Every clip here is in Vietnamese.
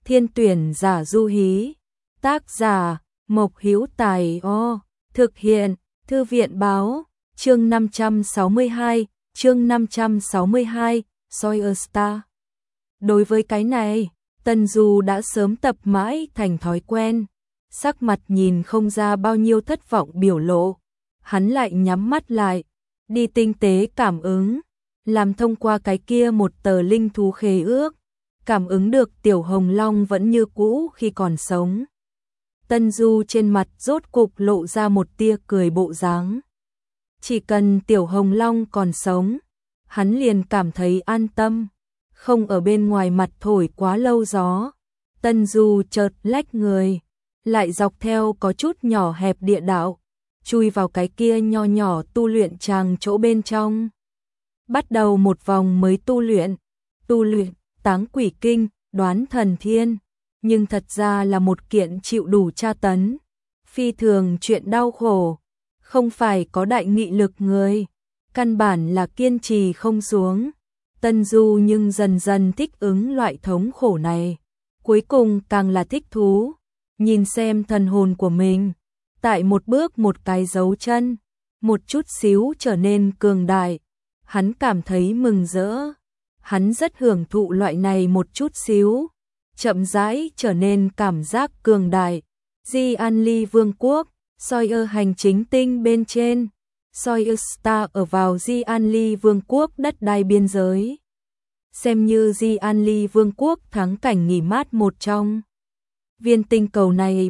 Thiên tuyển giả Du Hí. Tác giả Mộc Hữu Tài. Thực hiện Thư viện báo. Chương 562, chương 562, Sawyer Star. Đối với cái này, Tần Du đã sớm tập mãi thành thói quen, sắc mặt nhìn không ra bao nhiêu thất vọng biểu lộ. Hắn lại nhắm mắt lại, đi tinh tế cảm ứng, làm thông qua cái kia một tờ linh thú khế ước, cảm ứng được Tiểu Hồng Long vẫn như cũ khi còn sống. Tần Du trên mặt rốt cục lộ ra một tia cười bộ dáng. Chỉ cần Tiểu Hồng Long còn sống, hắn liền cảm thấy an tâm, không ở bên ngoài mặt thổi quá lâu gió. Tần Du chợt lách người, lại dọc theo có chút nhỏ hẹp địa đạo, chui vào cái kia nho nhỏ tu luyện tràng chỗ bên trong. Bắt đầu một vòng mới tu luyện, táng quỷ kinh, đoán thần thiên, nhưng thật ra là một kiện chịu đủ tra tấn, phi thường chuyện đau khổ, không phải có đại nghị lực người, căn bản là kiên trì không xuống. Tần Du nhưng dần dần thích ứng loại thống khổ này, cuối cùng càng là thích thú, nhìn xem thần hồn của mình, tại một bước một cái dấu chân, một chút xíu trở nên cường đại, hắn cảm thấy mừng rỡ, hắn rất hưởng thụ loại này một chút xíu, chậm rãi trở nên cảm giác cường đại. Di An Ly Vương quốc, Sawyer hành chính tinh bên trên, Sawyer Star ở vào Di An Ly Vương quốc đất đai biên giới. Xem như Di An Ly Vương quốc thắng cảnh nghỉ mát một trong. Viên tinh cầu này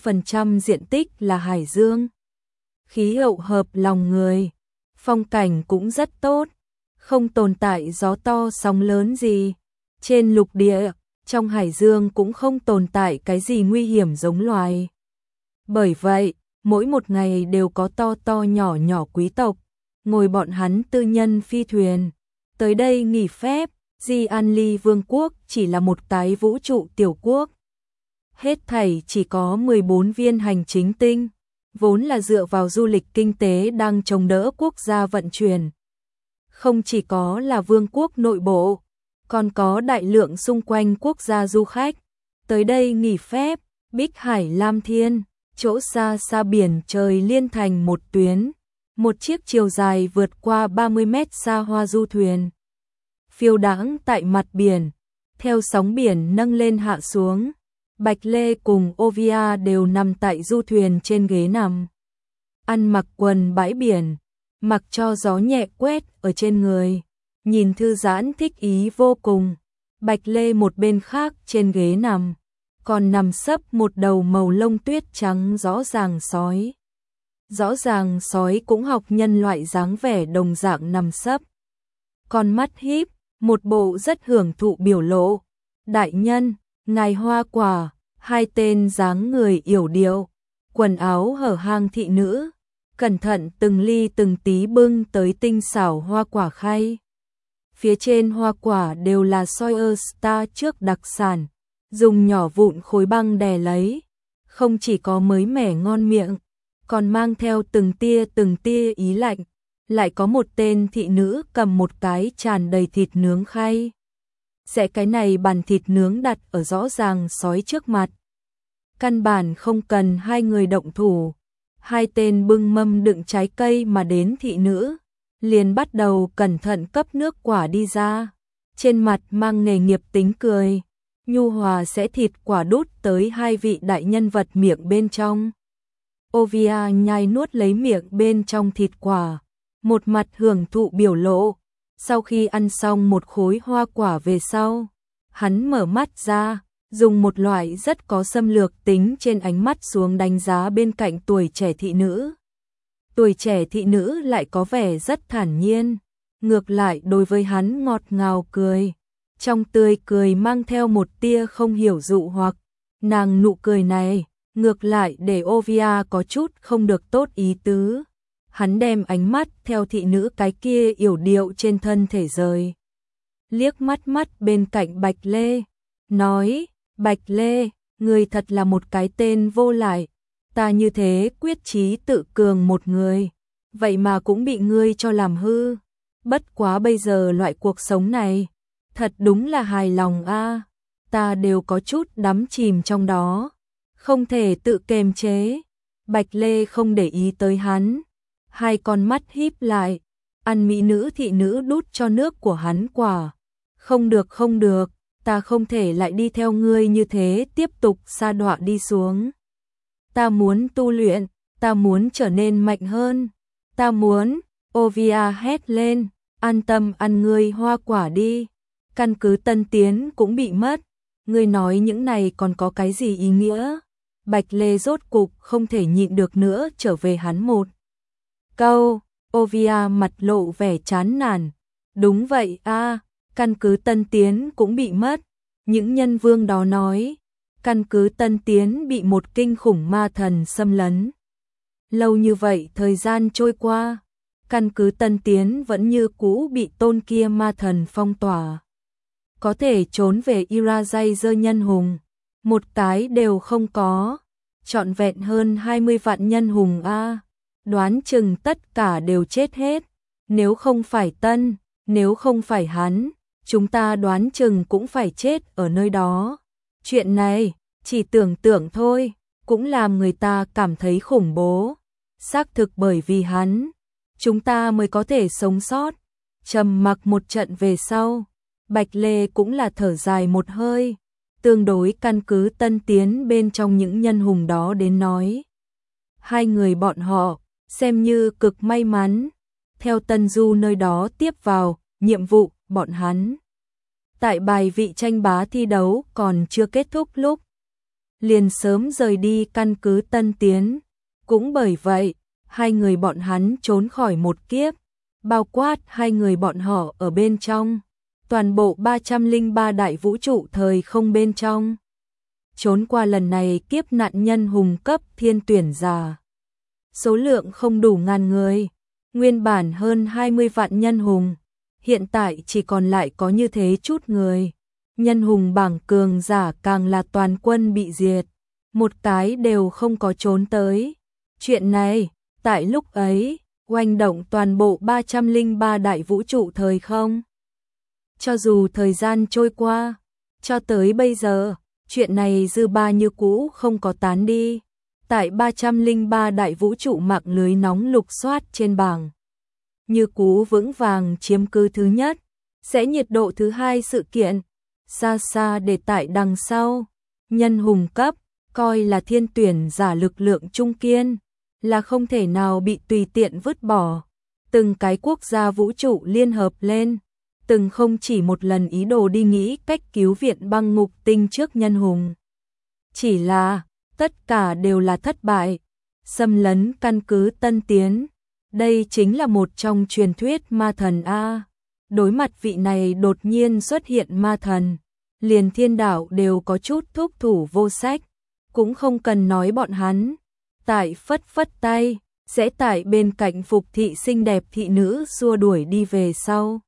70% diện tích là hải dương. Khí hậu hợp lòng người, phong cảnh cũng rất tốt, không tồn tại gió to sóng lớn gì. Trên lục địa, trong hải dương cũng không tồn tại cái gì nguy hiểm giống loài. Bởi vậy, mỗi một ngày đều có to to nhỏ nhỏ quý tộc, ngồi bọn hắn tư nhân phi thuyền, tới đây nghỉ phép. Di An Ly Vương quốc chỉ là một cái vũ trụ tiểu quốc. Hết thảy chỉ có 14 viên hành chính tinh, vốn là dựa vào du lịch kinh tế đang chống đỡ quốc gia vận chuyển. Không chỉ có là vương quốc nội bộ, còn có đại lượng xung quanh quốc gia du khách, tới đây nghỉ phép. Bích Hải Lam Thiên, chỗ xa xa biển trời liên thành một tuyến, một chiếc chiều dài vượt qua 30 mét xa hoa du thuyền. Phiêu đãng tại mặt biển, theo sóng biển nâng lên hạ xuống, Bạch Lê cùng Ovia đều nằm tại du thuyền trên ghế nằm. Ăn mặc quần bãi biển, mặc cho gió nhẹ quét ở trên người, nhìn thư giãn thích ý vô cùng. Bạch Lê một bên khác trên ghế nằm, còn nằm sấp một đầu màu lông tuyết trắng rõ ràng sói. Rõ ràng sói cũng học nhân loại dáng vẻ đồng dạng nằm sấp. Con mắt híp, một bộ rất hưởng thụ biểu lộ. Đại nhân, ngài Hoa Quả, hai tên dáng người yểu điệu, quần áo hở hang thị nữ, cẩn thận từng ly từng tí bưng tới tinh xảo hoa quả khay. Phía trên hoa quả đều là Sawyer Star trước đặc sản, dùng nhỏ vụn khối băng đè lấy, không chỉ có mới mẻ ngon miệng, còn mang theo từng tia ý lạnh. Lại có một tên thị nữ cầm một cái tràn đầy thịt nướng khay. Sẽ cái này bàn thịt nướng đặt ở rõ ràng sói trước mặt. Căn bản không cần hai người động thủ. Hai tên bưng mâm đựng trái cây mà đến thị nữ, liền bắt đầu cẩn thận cấp nước quả đi ra. Trên mặt mang nghề nghiệp tính cười, nhu hòa sẽ thịt quả đút tới hai vị đại nhân vật miệng bên trong. Ovia nhai nuốt lấy miệng bên trong thịt quả, một mặt hưởng thụ biểu lộ. Sau khi ăn xong một khối hoa quả về sau, hắn mở mắt ra, dùng một loại rất có xâm lược tính trên ánh mắt xuống đánh giá bên cạnh tuổi trẻ thị nữ. Tuổi trẻ thị nữ lại có vẻ rất thản nhiên, ngược lại đối với hắn ngọt ngào cười, trong tươi cười mang theo một tia không hiểu dụ hoặc. Nàng nụ cười này, ngược lại để Ovia có chút không được tốt ý tứ. Hắn đem ánh mắt theo thị nữ cái kia yểu điệu trên thân thể rời. Liếc mắt bên cạnh Bạch Lê, nói, Bạch Lê, người thật là một cái tên vô lại, ta như thế quyết chí tự cường một người, vậy mà cũng bị ngươi cho làm hư. Bất quá bây giờ loại cuộc sống này, thật đúng là hài lòng a. ta đều có chút đắm chìm trong đó, không thể tự kiềm chế. Bạch Lê không để ý tới hắn, hai con mắt híp lại, ăn mỹ nữ thị nữ đút cho nước của hắn quả. Không được không được, ta không thể lại đi theo ngươi như thế tiếp tục sa đọa đi xuống. Ta muốn tu luyện, ta muốn trở nên mạnh hơn, ta muốn, Ovia hét lên, an tâm ăn ngươi hoa quả đi, căn cứ Tân Tiến cũng bị mất, ngươi nói những này còn có cái gì ý nghĩa? Bạch Lê rốt cục không thể nhịn được nữa trở về hắn một câu. Ovia mặt lộ vẻ chán nản, đúng vậy a, căn cứ Tân Tiến cũng bị mất, những nhân vương đó nói, căn cứ Tân Tiến bị một kinh khủng ma thần xâm lấn. Lâu như vậy thời gian trôi qua, căn cứ Tân Tiến vẫn như cũ bị tôn kia ma thần phong tỏa. Có thể trốn về Irazay nhân hùng, một cái đều không có, trọn vẹn hơn 20 vạn nhân hùng a, đoán chừng tất cả đều chết hết, nếu không phải nếu không phải hắn, chúng ta đoán chừng cũng phải chết ở nơi đó. Chuyện này, chỉ tưởng tượng thôi, cũng làm người ta cảm thấy khủng bố. Xác thực bởi vì hắn, chúng ta mới có thể sống sót. Trầm mặc một trận về sau, Bạch Lê cũng là thở dài một hơi, tương đối căn cứ Tân Tiến bên trong những nhân hùng đó đến nói. Hai người bọn họ, xem như cực may mắn, theo Tân Du nơi đó tiếp vào, nhiệm vụ, bọn hắn. Tại bài vị tranh bá thi đấu còn chưa kết thúc lúc, liền sớm rời đi căn cứ Tân Tiến. Cũng bởi vậy, hai người bọn hắn trốn khỏi một kiếp, bao quát hai người bọn họ ở bên trong, toàn bộ 303 đại vũ trụ thời không bên trong. Trốn qua lần này kiếp nạn nhân hùng cấp thiên tuyển giả. Số lượng không đủ ngàn người, nguyên bản hơn 20 vạn nhân hùng, hiện tại chỉ còn lại có như thế chút người. Nhân hùng bảng cường giả càng là toàn quân bị diệt, một cái đều không có trốn tới. Chuyện này, tại lúc ấy, oanh động toàn bộ 303 đại vũ trụ thời không. Cho dù thời gian trôi qua, cho tới bây giờ, chuyện này dư ba như cũ không có tán đi. Tại 303 đại vũ trụ mạng lưới nóng lục soát trên bảng, như cũ vững vàng chiếm cứ thứ nhất, sẽ nhiệt độ thứ hai sự kiện, xa xa để tại đằng sau. Nhân hùng cấp, coi là thiên tuyển giả lực lượng trung kiên, là không thể nào bị tùy tiện vứt bỏ. Từng cái quốc gia vũ trụ liên hợp lên, từng không chỉ một lần ý đồ đi nghĩ cách cứu viện băng ngục tinh trước nhân hùng. Chỉ là, tất cả đều là thất bại, xâm lấn căn cứ Tân Tiến. Đây chính là một trong truyền thuyết ma thần A. Đối mặt vị này đột nhiên xuất hiện ma thần, liền thiên đạo đều có chút thúc thủ vô sách, cũng không cần nói bọn hắn. Tại phất phất tay, sẽ tại bên cạnh phục thị xinh đẹp thị nữ xua đuổi đi về sau.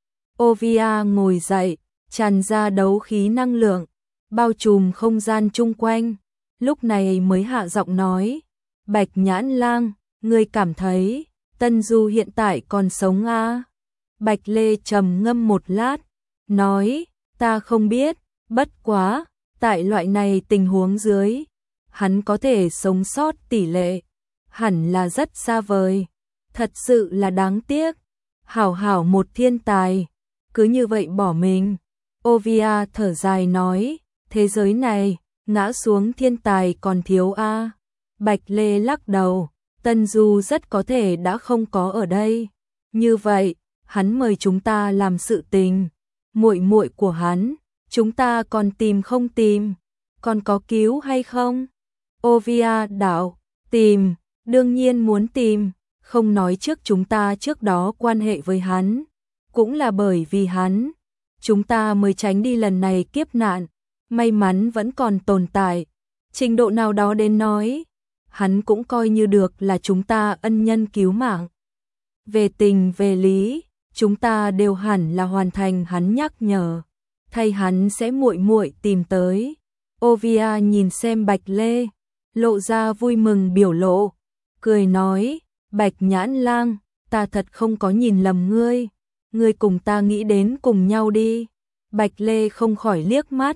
Ovia ngồi dậy, tràn ra đấu khí năng lượng, bao trùm không gian chung quanh, lúc này mới hạ giọng nói, Bạch Nhãn Lang, ngươi cảm thấy Tân Du hiện tại còn sống à? Bạch Lê trầm ngâm một lát, nói, ta không biết, bất quá, tại loại này tình huống dưới, hắn có thể sống sót tỷ lệ, hẳn là rất xa vời, thật sự là đáng tiếc, hảo hảo một thiên tài, cứ như vậy bỏ mình. Ovia thở dài nói, thế giới này, ngã xuống thiên tài còn thiếu a. Bạch Lê lắc đầu, Tân Du rất có thể đã không có ở đây. Như vậy, hắn mời chúng ta làm sự tình, muội muội của hắn, chúng ta còn tìm không tìm, còn có cứu hay không? Ovia đạo, tìm, đương nhiên muốn tìm, không nói trước chúng ta trước đó quan hệ với hắn, cũng là bởi vì hắn, chúng ta mới tránh đi lần này kiếp nạn, may mắn vẫn còn tồn tại, trình độ nào đó đến nói, hắn cũng coi như được là chúng ta ân nhân cứu mạng. Về tình về lý, chúng ta đều hẳn là hoàn thành hắn nhắc nhở, thay hắn sẽ muội muội tìm tới. Ovia nhìn xem Bạch Lê, lộ ra vui mừng biểu lộ, cười nói, Bạch Nhãn Lang, ta thật không có nhìn lầm ngươi cùng ta nghĩ đến cùng nhau đi. Bạch Lê không khỏi liếc mắt,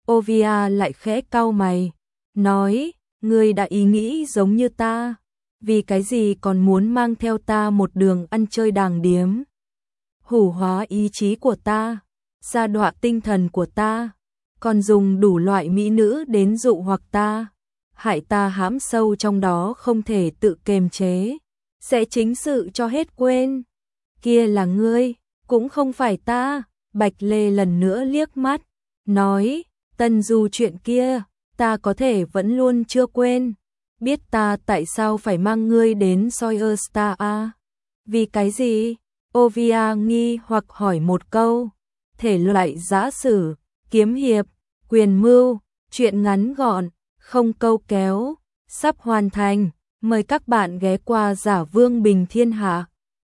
Ovia lại khẽ cau mày, nói, ngươi đã ý nghĩ giống như ta, vì cái gì còn muốn mang theo ta một đường ăn chơi đàng điếm, hủ hóa ý chí của ta, sa đọa tinh thần của ta, còn dùng đủ loại mỹ nữ đến dụ hoặc ta, hại ta hãm sâu trong đó không thể tự kiềm chế, sẽ chính sự cho hết quên. Kia là ngươi, cũng không phải ta. Bạch Lê lần nữa liếc mắt, nói, Tân Du chuyện kia, ta có thể vẫn luôn chưa quên. Biết ta tại sao phải mang ngươi đến Sawyer Star à? Vì cái gì? Ovia nghi hoặc hỏi một câu. Thể loại giã sử, kiếm hiệp, quyền mưu, chuyện ngắn gọn, không câu kéo, sắp hoàn thành. Mời các bạn ghé qua Giả Vương Bình Thiên Hạ.